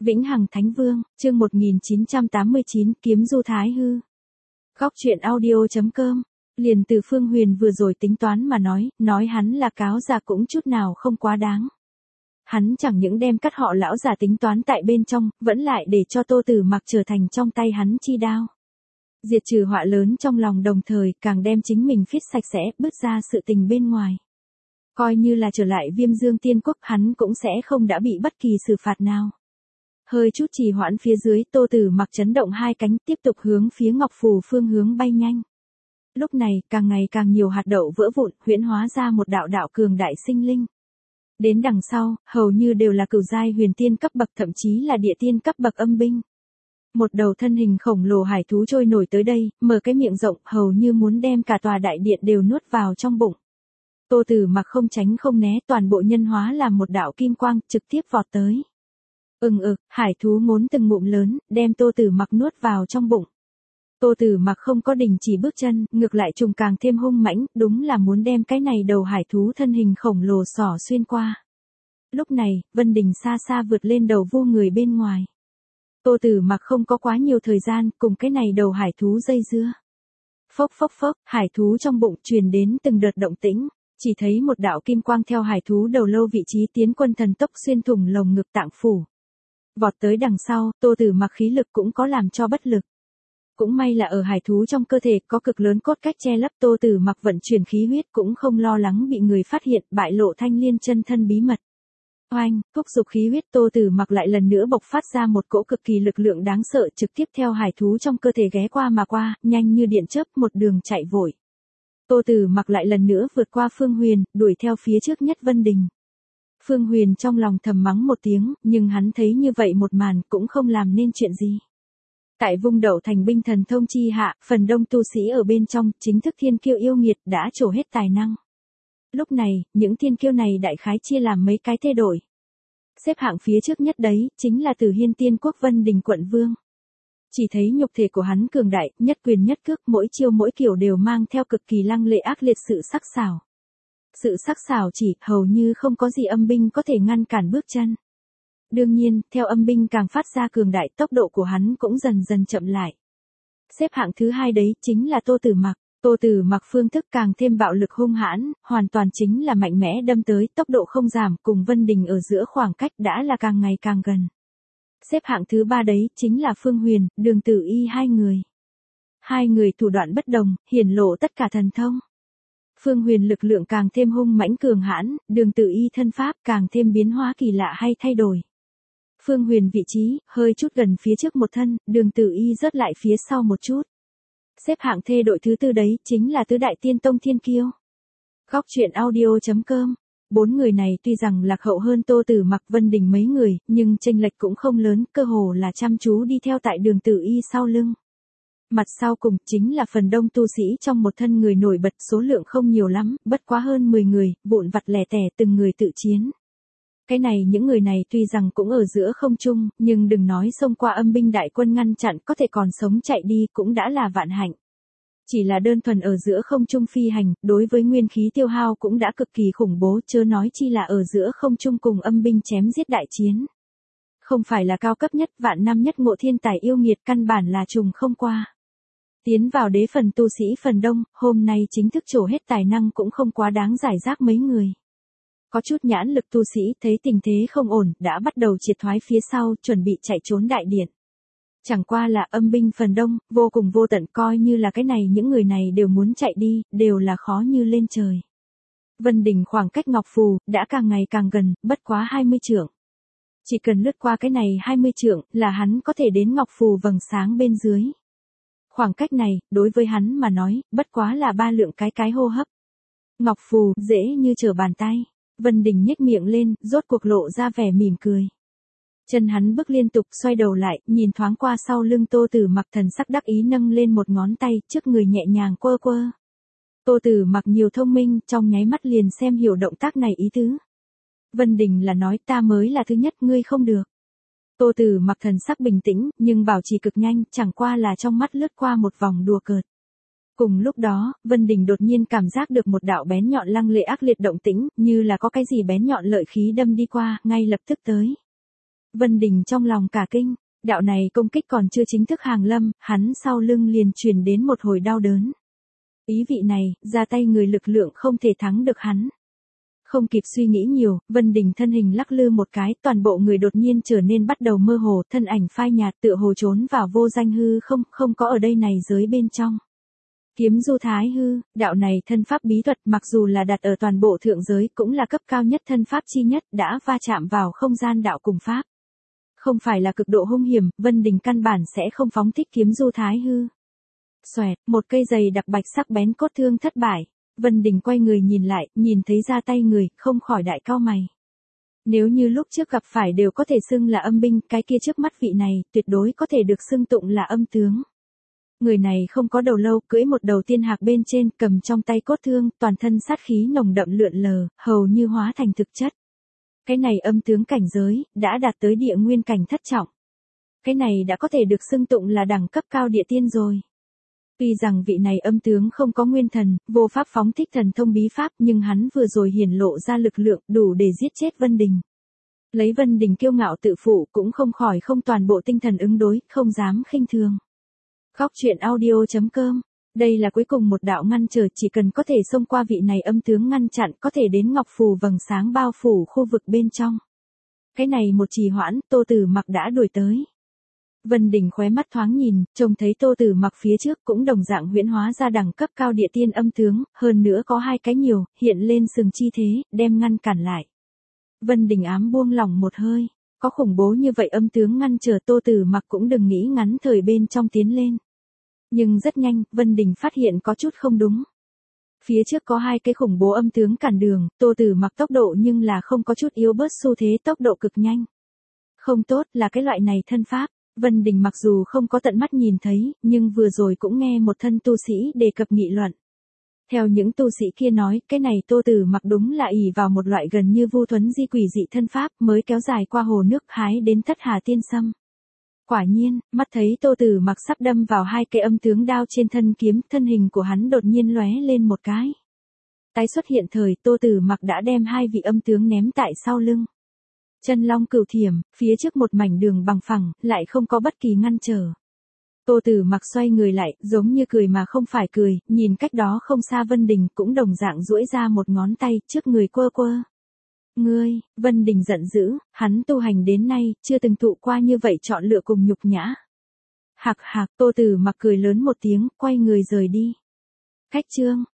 Vĩnh Hằng Thánh Vương, chương 1989, Kiếm Du Thái Hư. Góc truyện audio.com. Liền từ Phương Huyền vừa rồi tính toán mà nói hắn là cáo già cũng chút nào không quá đáng. Hắn chẳng những đem cắt họ lão già tính toán tại bên trong, vẫn lại để cho Tô Tử Mặc trở thành trong tay hắn chi đao. Diệt trừ họa lớn trong lòng, đồng thời càng đem chính mình phiết sạch sẽ, bứt ra sự tình bên ngoài. Coi như là trở lại Viêm Dương Tiên Quốc, hắn cũng sẽ không đã bị bất kỳ xử phạt nào. Hơi chút trì hoãn phía dưới, Tô Tử Mặc chấn động hai cánh, tiếp tục hướng phía Ngọc Phù phương hướng bay nhanh. Lúc này, càng ngày càng nhiều hạt đậu vỡ vụn, huyễn hóa ra một đạo đạo cường đại sinh linh. Đến đằng sau, hầu như đều là cửu giai huyền tiên cấp bậc, thậm chí là địa tiên cấp bậc âm binh. Một đầu thân hình khổng lồ hải thú trôi nổi tới đây, mở cái miệng rộng, hầu như muốn đem cả tòa đại điện đều nuốt vào trong bụng. Tô Tử Mặc không tránh không né, toàn bộ nhân hóa làm một đạo kim quang, trực tiếp vọt tới. Hải thú ngốn từng ngụm lớn, đem Tô Tử Mặc nuốt vào trong bụng. Tô Tử Mặc không có đình chỉ bước chân, ngược lại trùng càng thêm hung mãnh, đúng là muốn đem cái này đầu hải thú thân hình khổng lồ xỏ xuyên qua. Lúc này, Vân Đình xa xa vượt lên đầu vu người bên ngoài. Tô Tử Mặc không có quá nhiều thời gian, cùng cái này đầu hải thú dây dưa. Phốc phốc phốc, hải thú trong bụng truyền đến từng đợt động tĩnh, chỉ thấy một đạo kim quang theo hải thú đầu lâu vị trí tiến quân thần tốc xuyên thủng lồng ngực tạng phủ. Vọt tới đằng sau, Tô Tử Mặc khí lực cũng có làm cho bất lực. Cũng may là ở hải thú trong cơ thể có cực lớn cốt cách che lấp, Tô Tử Mặc vận chuyển khí huyết cũng không lo lắng bị người phát hiện, bại lộ Thanh Liên chân thân bí mật. Oanh, thúc dục khí huyết, Tô Tử Mặc lại lần nữa bộc phát ra một cỗ cực kỳ lực lượng đáng sợ, trực tiếp theo hải thú trong cơ thể ghé qua mà qua, nhanh như điện chớp một đường chạy vội. Tô Tử Mặc lại lần nữa vượt qua Phương Huyền, đuổi theo phía trước nhất Vân Đình. Phương Huyền trong lòng thầm mắng một tiếng, nhưng hắn thấy như vậy một màn cũng không làm nên chuyện gì. Tại Vung Đậu Thành binh thần thông chi hạ, phần đông tu sĩ ở bên trong, chính thức thiên kiêu yêu nghiệt đã trổ hết tài năng. Lúc này, những thiên kiêu này đại khái chia làm mấy cái thay đổi. Xếp hạng phía trước nhất đấy, chính là Từ Hiên Tiên Quốc Vân Đình quận vương. Chỉ thấy nhục thể của hắn cường đại, nhất quyền nhất cước, mỗi chiêu mỗi kiểu đều mang theo cực kỳ lăng lệ ác liệt sự sắc sảo. Sự sắc sảo chỉ, hầu như không có gì âm binh có thể ngăn cản bước chân. Đương nhiên, theo âm binh càng phát ra cường đại, tốc độ của hắn cũng dần dần chậm lại. Xếp hạng thứ hai đấy, chính là Tô Tử Mặc. Tô Tử Mặc phương thức càng thêm bạo lực hung hãn, hoàn toàn chính là mạnh mẽ đâm tới, tốc độ không giảm, cùng Vân Đình ở giữa khoảng cách đã là càng ngày càng gần. Xếp hạng thứ ba đấy, chính là Phương Huyền, Đường Tử Y hai người. Hai người thủ đoạn bất đồng, hiển lộ tất cả thần thông. Phương Huyền lực lượng càng thêm hung mãnh cường hãn, Đường Tử Y thân pháp càng thêm biến hóa kỳ lạ hay thay đổi. Phương Huyền vị trí, hơi chút gần phía trước một thân, Đường Tử Y rớt lại phía sau một chút. Xếp hạng thê đội thứ tư đấy, chính là tứ đại tiên tông thiên kiêu. Góc truyện audio.com. Bốn người này tuy rằng lạc hậu hơn Tô Tử Mặc Vân Đình mấy người, nhưng chênh lệch cũng không lớn, cơ hồ là chăm chú đi theo tại Đường Tử Y sau lưng. Mặt sau cùng, chính là phần đông tu sĩ trong một thân người nổi bật, số lượng không nhiều lắm, bất quá hơn 10 người, vụn vặt lẻ tẻ từng người tự chiến. Cái này những người này tuy rằng cũng ở giữa không trung, nhưng đừng nói xông qua âm binh đại quân ngăn chặn, có thể còn sống chạy đi cũng đã là vạn hạnh. Chỉ là đơn thuần ở giữa không trung phi hành, đối với nguyên khí tiêu hao cũng đã cực kỳ khủng bố, chớ nói chi là ở giữa không trung cùng âm binh chém giết đại chiến. Không phải là cao cấp nhất, vạn năm nhất ngộ thiên tài yêu nghiệt, căn bản là trùng không qua. Tiến vào đế phần tu sĩ phần đông, hôm nay chính thức trổ hết tài năng cũng không quá đáng giải rác mấy người. Có chút nhãn lực tu sĩ thấy tình thế không ổn, đã bắt đầu triệt thoái phía sau, chuẩn bị chạy trốn đại điện. Chẳng qua là âm binh phần đông, vô cùng vô tận, coi như là cái này những người này đều muốn chạy đi, đều là khó như lên trời. Vân Đình khoảng cách Ngọc Phù, đã càng ngày càng gần, bất quá 20 trượng. Chỉ cần lướt qua cái này 20 trượng, là hắn có thể đến Ngọc Phù vầng sáng bên dưới. Khoảng cách này, đối với hắn mà nói, bất quá là 3 lượng cái hô hấp. Ngọc Phù, dễ như trở bàn tay. Vân Đình nhếch miệng lên, rốt cuộc lộ ra vẻ mỉm cười. Chân hắn bước liên tục, xoay đầu lại, nhìn thoáng qua sau lưng Tô Tử Mặc, thần sắc đắc ý nâng lên một ngón tay, trước người nhẹ nhàng quơ quơ. Tô Tử Mặc nhiều thông minh, trong nháy mắt liền xem hiểu động tác này ý tứ. Vân Đình là nói ta mới là thứ nhất, ngươi không được. Tô Tử Mặc thần sắc bình tĩnh, nhưng bảo trì cực nhanh, chẳng qua là trong mắt lướt qua một vòng đùa cợt. Cùng lúc đó, Vân Đình đột nhiên cảm giác được một đạo bén nhọn lăng lệ ác liệt động tĩnh, như là có cái gì bén nhọn lợi khí đâm đi qua, ngay lập tức tới. Vân Đình trong lòng cả kinh, đạo này công kích còn chưa chính thức hàng lâm, hắn sau lưng liền truyền đến một hồi đau đớn. Ý vị này, ra tay người lực lượng không thể thắng được hắn. Không kịp suy nghĩ nhiều, Vân Đình thân hình lắc lư một cái, toàn bộ người đột nhiên trở nên bắt đầu mơ hồ, thân ảnh phai nhạt tựa hồ trốn vào vô danh hư không có ở đây này giới bên trong. Kiếm du thái hư, đạo này thân pháp bí thuật mặc dù là đặt ở toàn bộ thượng giới cũng là cấp cao nhất thân pháp chi nhất đã va chạm vào không gian đạo cùng pháp. Không phải là cực độ hung hiểm, Vân Đình căn bản sẽ không phóng thích kiếm du thái hư. Xoẹt, một cây giày đặc bạch sắc bén cốt thương thất bại. Vân Đình quay người nhìn lại, nhìn thấy ra tay người, không khỏi đại cau mày. Nếu như lúc trước gặp phải đều có thể xưng là âm binh, cái kia trước mắt vị này, tuyệt đối có thể được xưng tụng là âm tướng. Người này không có đầu lâu, cưỡi một đầu tiên hạc bên trên, cầm trong tay cốt thương, toàn thân sát khí nồng đậm lượn lờ, hầu như hóa thành thực chất. Cái này âm tướng cảnh giới, đã đạt tới địa nguyên cảnh thất trọng. Cái này đã có thể được xưng tụng là đẳng cấp cao địa tiên rồi. Tuy rằng vị này âm tướng không có nguyên thần, vô pháp phóng thích thần thông bí pháp nhưng hắn vừa rồi hiển lộ ra lực lượng đủ để giết chết Vân Đình. Lấy Vân Đình kiêu ngạo tự phụ cũng không khỏi không toàn bộ tinh thần ứng đối, không dám khinh thường. Góc truyện audio.com. Đây là cuối cùng một đạo ngăn trở, chỉ cần có thể xông qua vị này âm tướng ngăn chặn có thể đến ngọc phù vầng sáng bao phủ khu vực bên trong. Cái này một trì hoãn, Tô Tử Mặc đã đuổi tới. Vân Đình khóe mắt thoáng nhìn, trông thấy Tô Tử Mặc phía trước cũng đồng dạng huyễn hóa ra đẳng cấp cao địa tiên âm tướng, hơn nữa có hai cái nhiều, hiện lên sừng chi thế, đem ngăn cản lại. Vân Đình ám buông lỏng một hơi, có khủng bố như vậy âm tướng ngăn trở Tô Tử Mặc cũng đừng nghĩ ngắn thời bên trong tiến lên. Nhưng rất nhanh, Vân Đình phát hiện có chút không đúng. Phía trước có hai cái khủng bố âm tướng cản đường, Tô Tử Mặc tốc độ nhưng là không có chút yếu bớt xu thế tốc độ cực nhanh. Không tốt là cái loại này thân pháp. Vân Đình mặc dù không có tận mắt nhìn thấy, nhưng vừa rồi cũng nghe một thân tu sĩ đề cập nghị luận. Theo những tu sĩ kia nói, cái này Tô Tử Mặc đúng là ỷ vào một loại gần như vu thuấn di quỷ dị thân pháp mới kéo dài qua hồ nước hái đến Thất Hà Tiên Sâm. Quả nhiên, mắt thấy Tô Tử Mặc sắp đâm vào hai cái âm tướng đao trên thân kiếm, thân hình của hắn đột nhiên lóe lên một cái. Tái xuất hiện thời, Tô Tử Mặc đã đem hai vị âm tướng ném tại sau lưng. Chân long cửu thiểm, phía trước một mảnh đường bằng phẳng, lại không có bất kỳ ngăn trở. Tô Tử Mặc xoay người lại, giống như cười mà không phải cười, nhìn cách đó không xa Vân Đình cũng đồng dạng duỗi ra một ngón tay trước người quơ quơ. Ngươi, Vân Đình giận dữ, hắn tu hành đến nay, chưa từng thụ qua như vậy chọn lựa cùng nhục nhã. Hạc hạc, Tô Tử Mặc cười lớn một tiếng, quay người rời đi. Khách chương.